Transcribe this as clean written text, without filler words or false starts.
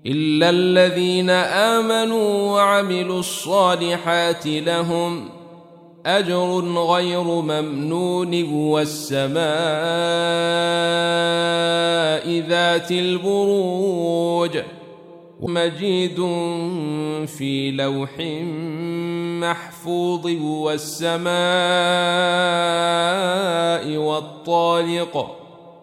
إلا الذين آمنوا وعملوا الصالحات لهم أجر غير ممنون والسماء ذات البروج مجيد في لوح محفوظ والسماء والطارق